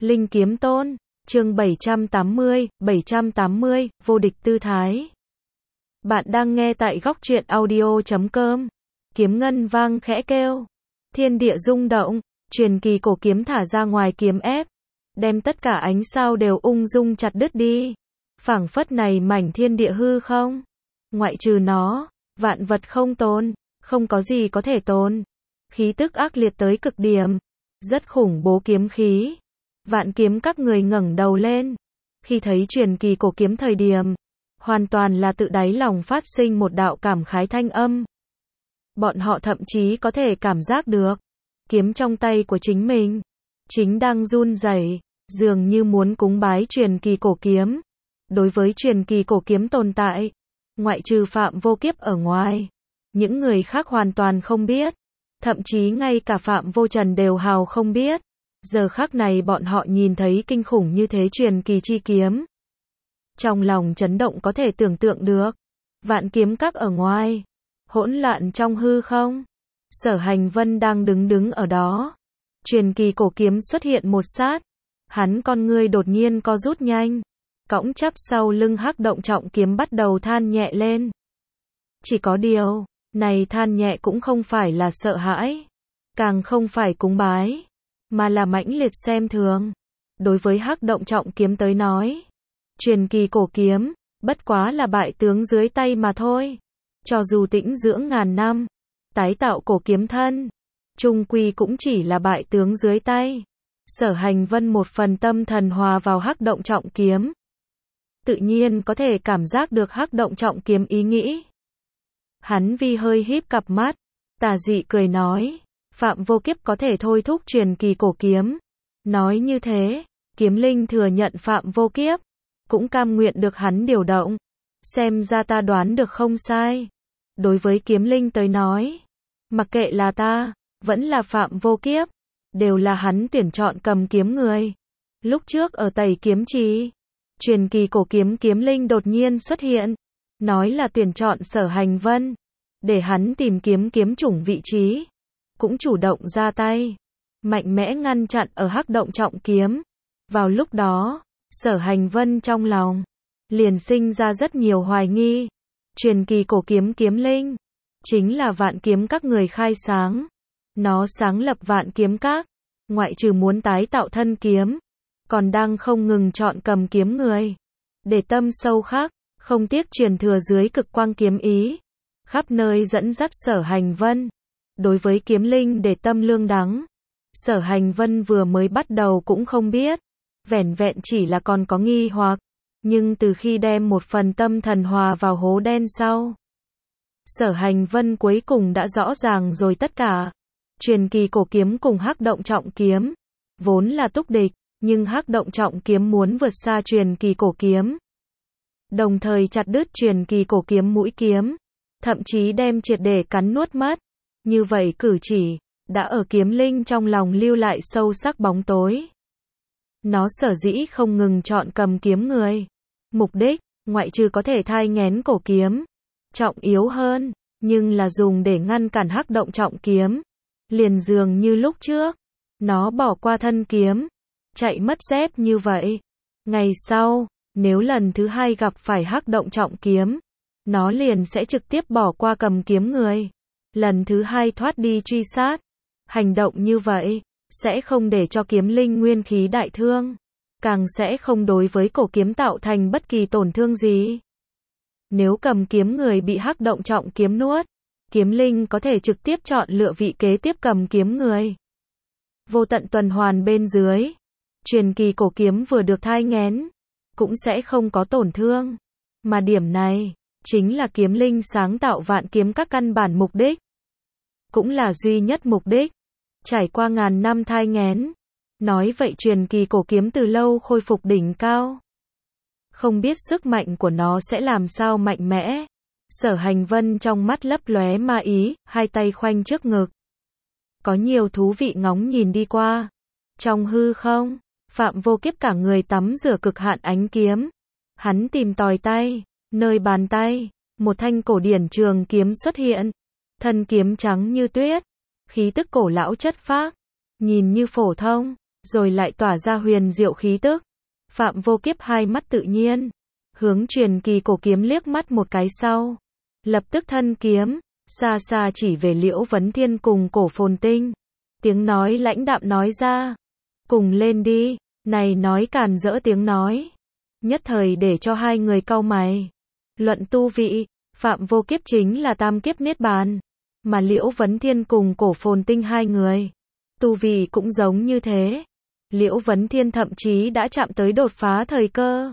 Linh Kiếm Tôn, chương 780, vô địch tư thái. Bạn đang nghe tại góc truyện audio.com. Kiếm ngân vang khẽ kêu, thiên địa rung động, truyền kỳ cổ kiếm thả ra ngoài kiếm ép, đem tất cả ánh sao đều ung dung chặt đứt đi. Phảng phất này mảnh thiên địa hư không, ngoại trừ nó, vạn vật không tồn, không có gì có thể tồn. Khí tức ác liệt tới cực điểm, rất khủng bố kiếm khí. Vạn kiếm các người ngẩng đầu lên, khi thấy truyền kỳ cổ kiếm thời điểm, hoàn toàn là tự đáy lòng phát sinh một đạo cảm khái thanh âm. Bọn họ thậm chí có thể cảm giác được, kiếm trong tay của chính mình, chính đang run rẩy, dường như muốn cúng bái truyền kỳ cổ kiếm. Đối với truyền kỳ cổ kiếm tồn tại, ngoại trừ Phạm Vô Kiếp ở ngoài, những người khác hoàn toàn không biết, thậm chí ngay cả Phạm Vô Trần đều hào không biết. Giờ khắc này bọn họ nhìn thấy kinh khủng như thế truyền kỳ chi kiếm, trong lòng chấn động có thể tưởng tượng được. Vạn kiếm các ở ngoài, hỗn loạn trong hư không, Sở Hành Vân đang đứng ở đó. Truyền kỳ cổ kiếm xuất hiện một sát, hắn con ngươi đột nhiên co rút nhanh, cõng chắp sau lưng hắc động trọng kiếm bắt đầu than nhẹ lên. Chỉ có điều, này than nhẹ cũng không phải là sợ hãi, càng không phải cúng bái, mà là mãnh liệt xem thường. Đối với hắc động trọng kiếm tới nói, truyền kỳ cổ kiếm, bất quá là bại tướng dưới tay mà thôi. Cho dù tĩnh dưỡng ngàn năm, tái tạo cổ kiếm thân, chung quy cũng chỉ là bại tướng dưới tay. Sở Hành Vân một phần tâm thần hòa vào hắc động trọng kiếm, tự nhiên có thể cảm giác được hắc động trọng kiếm ý nghĩ. Hắn vi hơi híp cặp mắt, tà dị cười nói, Phạm Vô Kiếp có thể thôi thúc truyền kỳ cổ kiếm. Nói như thế, kiếm linh thừa nhận Phạm Vô Kiếp, cũng cam nguyện được hắn điều động. Xem ra ta đoán được không sai. Đối với kiếm linh tới nói, mặc kệ là ta, vẫn là Phạm Vô Kiếp, đều là hắn tuyển chọn cầm kiếm người. Lúc trước ở Tẩy Kiếm Trì, truyền kỳ cổ kiếm kiếm linh đột nhiên xuất hiện, nói là tuyển chọn Sở Hành Vân, để hắn tìm kiếm kiếm chủng vị trí, cũng chủ động ra tay, mạnh mẽ ngăn chặn ở hắc động trọng kiếm. Vào lúc đó, Sở Hành Vân trong lòng liền sinh ra rất nhiều hoài nghi. Truyền kỳ cổ kiếm kiếm linh chính là Vạn Kiếm Các người khai sáng. Nó sáng lập Vạn Kiếm Các, ngoại trừ muốn tái tạo thân kiếm, còn đang không ngừng chọn cầm kiếm người, để tâm sâu khắc, không tiếc truyền thừa dưới cực quang kiếm ý, khắp nơi dẫn dắt Sở Hành Vân. Đối với kiếm linh để tâm lương đắng, Sở Hành Vân vừa mới bắt đầu cũng không biết, vẻn vẹn chỉ là còn có nghi hoặc, nhưng từ khi đem một phần tâm thần hòa vào hố đen sau, Sở Hành Vân cuối cùng đã rõ ràng rồi tất cả. Truyền kỳ cổ kiếm cùng hắc động trọng kiếm vốn là túc địch, nhưng hắc động trọng kiếm muốn vượt xa truyền kỳ cổ kiếm, đồng thời chặt đứt truyền kỳ cổ kiếm mũi kiếm, thậm chí đem triệt để cắn nuốt mất. Như vậy cử chỉ đã ở kiếm linh trong lòng lưu lại sâu sắc bóng tối. Nó sở dĩ không ngừng chọn cầm kiếm người, mục đích ngoại trừ có thể thai nghén cổ kiếm, trọng yếu hơn, nhưng là dùng để ngăn cản hắc động trọng kiếm. Liền dường như lúc trước, nó bỏ qua thân kiếm, chạy mất dép như vậy. Ngày sau, nếu lần thứ hai gặp phải hắc động trọng kiếm, nó liền sẽ trực tiếp bỏ qua cầm kiếm người, lần thứ hai thoát đi truy sát. Hành động như vậy sẽ không để cho kiếm linh nguyên khí đại thương, càng sẽ không đối với cổ kiếm tạo thành bất kỳ tổn thương gì. Nếu cầm kiếm người bị hắc động trọng kiếm nuốt, kiếm linh có thể trực tiếp chọn lựa vị kế tiếp cầm kiếm người. Vô tận tuần hoàn bên dưới, truyền kỳ cổ kiếm vừa được thai nghén, cũng sẽ không có tổn thương. Mà điểm này, chính là kiếm linh sáng tạo Vạn Kiếm Các căn bản mục đích, cũng là duy nhất mục đích. Trải qua ngàn năm thai nghén, nói vậy truyền kỳ cổ kiếm từ lâu khôi phục đỉnh cao. Không biết sức mạnh của nó sẽ làm sao mạnh mẽ. Sở Hành Vân trong mắt lấp lóe ma ý, hai tay khoanh trước ngực, có nhiều thú vị ngóng nhìn đi qua. Trong hư không, Phạm Vô Kiếp cả người tắm rửa cực hạn ánh kiếm. Hắn tìm tòi tay, nơi bàn tay, một thanh cổ điển trường kiếm xuất hiện. Thân kiếm trắng như tuyết, khí tức cổ lão chất phác, nhìn như phổ thông, rồi lại tỏa ra huyền diệu khí tức. Phạm Vô Kiếp hai mắt tự nhiên, hướng truyền kỳ cổ kiếm liếc mắt một cái sau, lập tức thân kiếm, xa xa chỉ về Liễu Vấn Thiên cùng Cổ Phồn Tinh. Tiếng nói lãnh đạm nói ra, cùng lên đi, này nói càn rỡ tiếng nói, nhất thời để cho hai người cau mày. Luận tu vị, Phạm Vô Kiếp chính là tam kiếp niết bàn, mà Liễu Vấn Thiên cùng Cổ Phồn Tinh hai người, tu vị cũng giống như thế. Liễu Vấn Thiên thậm chí đã chạm tới đột phá thời cơ,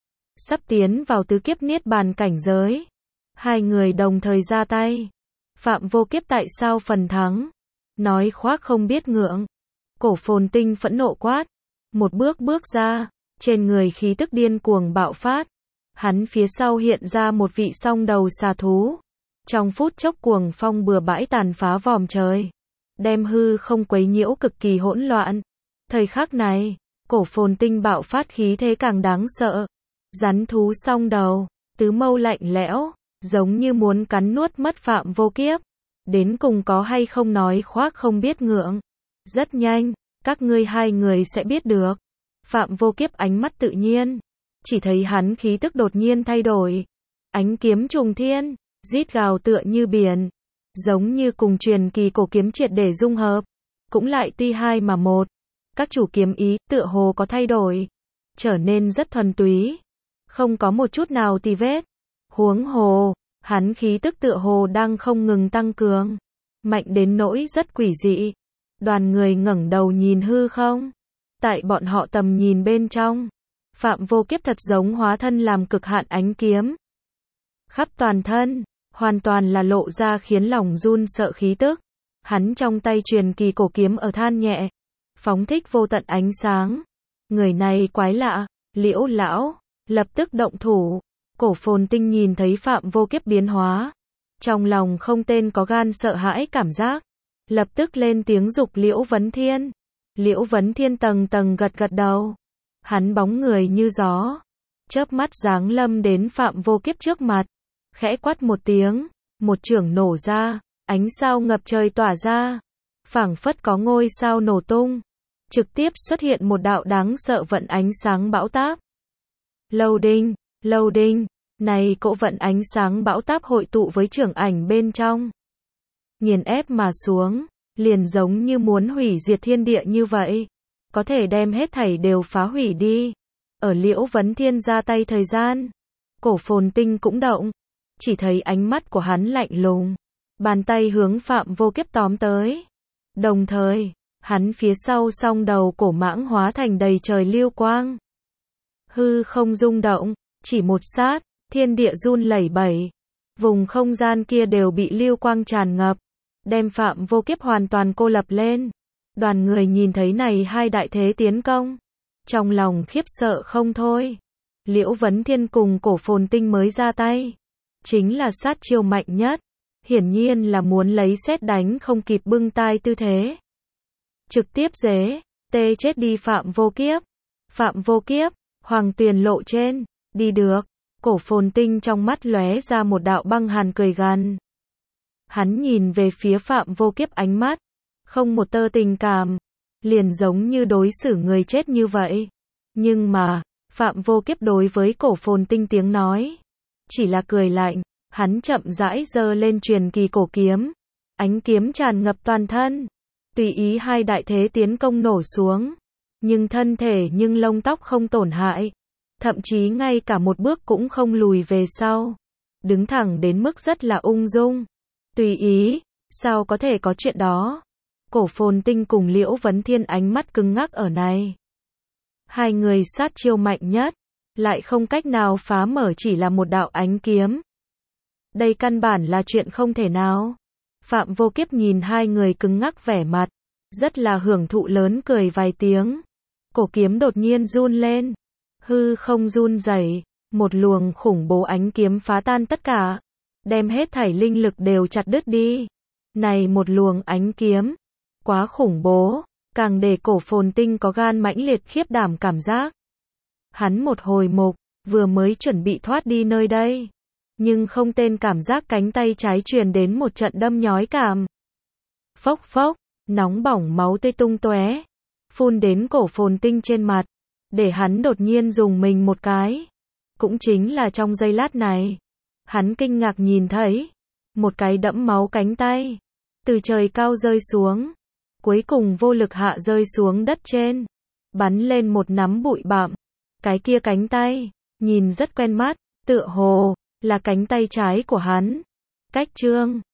sắp tiến vào tứ kiếp niết bàn cảnh giới. Hai người đồng thời ra tay. Phạm Vô Kiếp tại sao phần thắng? Nói khoác không biết ngượng. Cổ Phồn Tinh phẫn nộ quát, một bước bước ra, trên người khí tức điên cuồng bạo phát. Hắn phía sau hiện ra một vị song đầu xà thú, trong phút chốc cuồng phong bừa bãi tàn phá vòm trời, đem hư không quấy nhiễu cực kỳ hỗn loạn. Thời khắc này, Cổ Phồn Tinh bạo phát khí thế càng đáng sợ. Rắn thú song đầu, tứ mâu lạnh lẽo, giống như muốn cắn nuốt mất Phạm Vô Kiếp. Đến cùng có hay không nói khoác không biết ngượng. Rất nhanh, các ngươi hai người sẽ biết được. Phạm Vô Kiếp ánh mắt tự nhiên, chỉ thấy hắn khí tức đột nhiên thay đổi. Ánh kiếm trùng thiên, rít gào tựa như biển, giống như cùng truyền kỳ cổ kiếm triệt để dung hợp. Cũng lại tuy hai mà một. Các chủ kiếm ý tựa hồ có thay đổi, trở nên rất thuần túy, không có một chút nào tì vết. Huống hồ, hắn khí tức tựa hồ đang không ngừng tăng cường, mạnh đến nỗi rất quỷ dị. Đoàn người ngẩng đầu nhìn hư không, tại bọn họ tầm nhìn bên trong, Phạm Vô Kiếp thật giống hóa thân làm cực hạn ánh kiếm. Khắp toàn thân, hoàn toàn là lộ ra khiến lòng run sợ khí tức. Hắn trong tay truyền kỳ cổ kiếm ở than nhẹ, phóng thích vô tận ánh sáng. Người này quái lạ, Liễu lão, lập tức động thủ. Cổ Phồn Tinh nhìn thấy Phạm Vô Kiếp biến hóa, trong lòng không tên có gan sợ hãi cảm giác, lập tức lên tiếng giục Liễu Vấn Thiên. Liễu Vấn Thiên tầng tầng gật gật đầu, hắn bóng người như gió, chớp mắt giáng lâm đến Phạm Vô Kiếp trước mặt, khẽ quát một tiếng, một chưởng nổ ra, ánh sao ngập trời tỏa ra, phảng phất có ngôi sao nổ tung, trực tiếp xuất hiện một đạo đáng sợ vận ánh sáng bão táp. Loading, này cỗ vận ánh sáng bão táp hội tụ với chưởng ảnh bên trong, nghiền ép mà xuống, liền giống như muốn hủy diệt thiên địa như vậy, có thể đem hết thảy đều phá hủy đi. Ở Liễu Vấn Thiên ra tay thời gian, Cổ Phồn Tinh cũng động, chỉ thấy ánh mắt của hắn lạnh lùng, bàn tay hướng Phạm Vô Kiếp tóm tới. Đồng thời, hắn phía sau song đầu cổ mãng hóa thành đầy trời lưu quang. Hư không rung động, chỉ một sát, thiên địa run lẩy bẩy. Vùng không gian kia đều bị lưu quang tràn ngập, đem Phạm Vô Kiếp hoàn toàn cô lập lên. Đoàn người nhìn thấy này hai đại thế tiến công, trong lòng khiếp sợ không thôi. Liễu Vấn Thiên cùng Cổ Phồn Tinh mới ra tay, chính là sát chiêu mạnh nhất, hiển nhiên là muốn lấy sét đánh không kịp bưng tai tư thế, trực tiếp dế, tê chết đi Phạm Vô Kiếp. Phạm Vô Kiếp, Hoàng Tuyền lộ trên, đi được. Cổ Phồn Tinh trong mắt lóe ra một đạo băng hàn cười gằn. Hắn nhìn về phía Phạm Vô Kiếp ánh mắt, không một tơ tình cảm, liền giống như đối xử người chết như vậy. Nhưng mà, Phạm Vô Kiếp đối với Cổ Phồn Tinh tiếng nói, chỉ là cười lạnh, hắn chậm rãi giơ lên truyền kỳ cổ kiếm, ánh kiếm tràn ngập toàn thân, tùy ý hai đại thế tiến công nổ xuống, nhưng thân thể nhưng lông tóc không tổn hại, thậm chí ngay cả một bước cũng không lùi về sau, đứng thẳng đến mức rất là ung dung, tùy ý, sao có thể có chuyện đó. Cổ Phồn Tinh cùng Liễu Vấn Thiên ánh mắt cứng ngắc ở này. Hai người sát chiêu mạnh nhất, lại không cách nào phá mở chỉ là một đạo ánh kiếm. Đây căn bản là chuyện không thể nào. Phạm Vô Kiếp nhìn hai người cứng ngắc vẻ mặt, rất là hưởng thụ lớn cười vài tiếng. Cổ kiếm đột nhiên run lên, hư không run rẩy, một luồng khủng bố ánh kiếm phá tan tất cả, đem hết thảy linh lực đều chặt đứt đi. Này một luồng ánh kiếm, quá khủng bố, càng để Cổ Phồn Tinh có gan mãnh liệt khiếp đảm cảm giác. Hắn một hồi mục, vừa mới chuẩn bị thoát đi nơi đây, nhưng không tên cảm giác cánh tay trái truyền đến một trận đâm nhói cảm. Phốc phốc, nóng bỏng máu tươi tung tóe. phun đến cổ Phồn Tinh trên mặt, để hắn đột nhiên rùng mình một cái. Cũng chính là trong giây lát này, hắn kinh ngạc nhìn thấy một cái đẫm máu cánh tay từ trời cao rơi xuống, cuối cùng vô lực hạ rơi xuống đất trên, bắn lên một nắm bụi bặm. Cái kia cánh tay nhìn rất quen mắt, tựa hồ là cánh tay trái của hắn. Cách Trương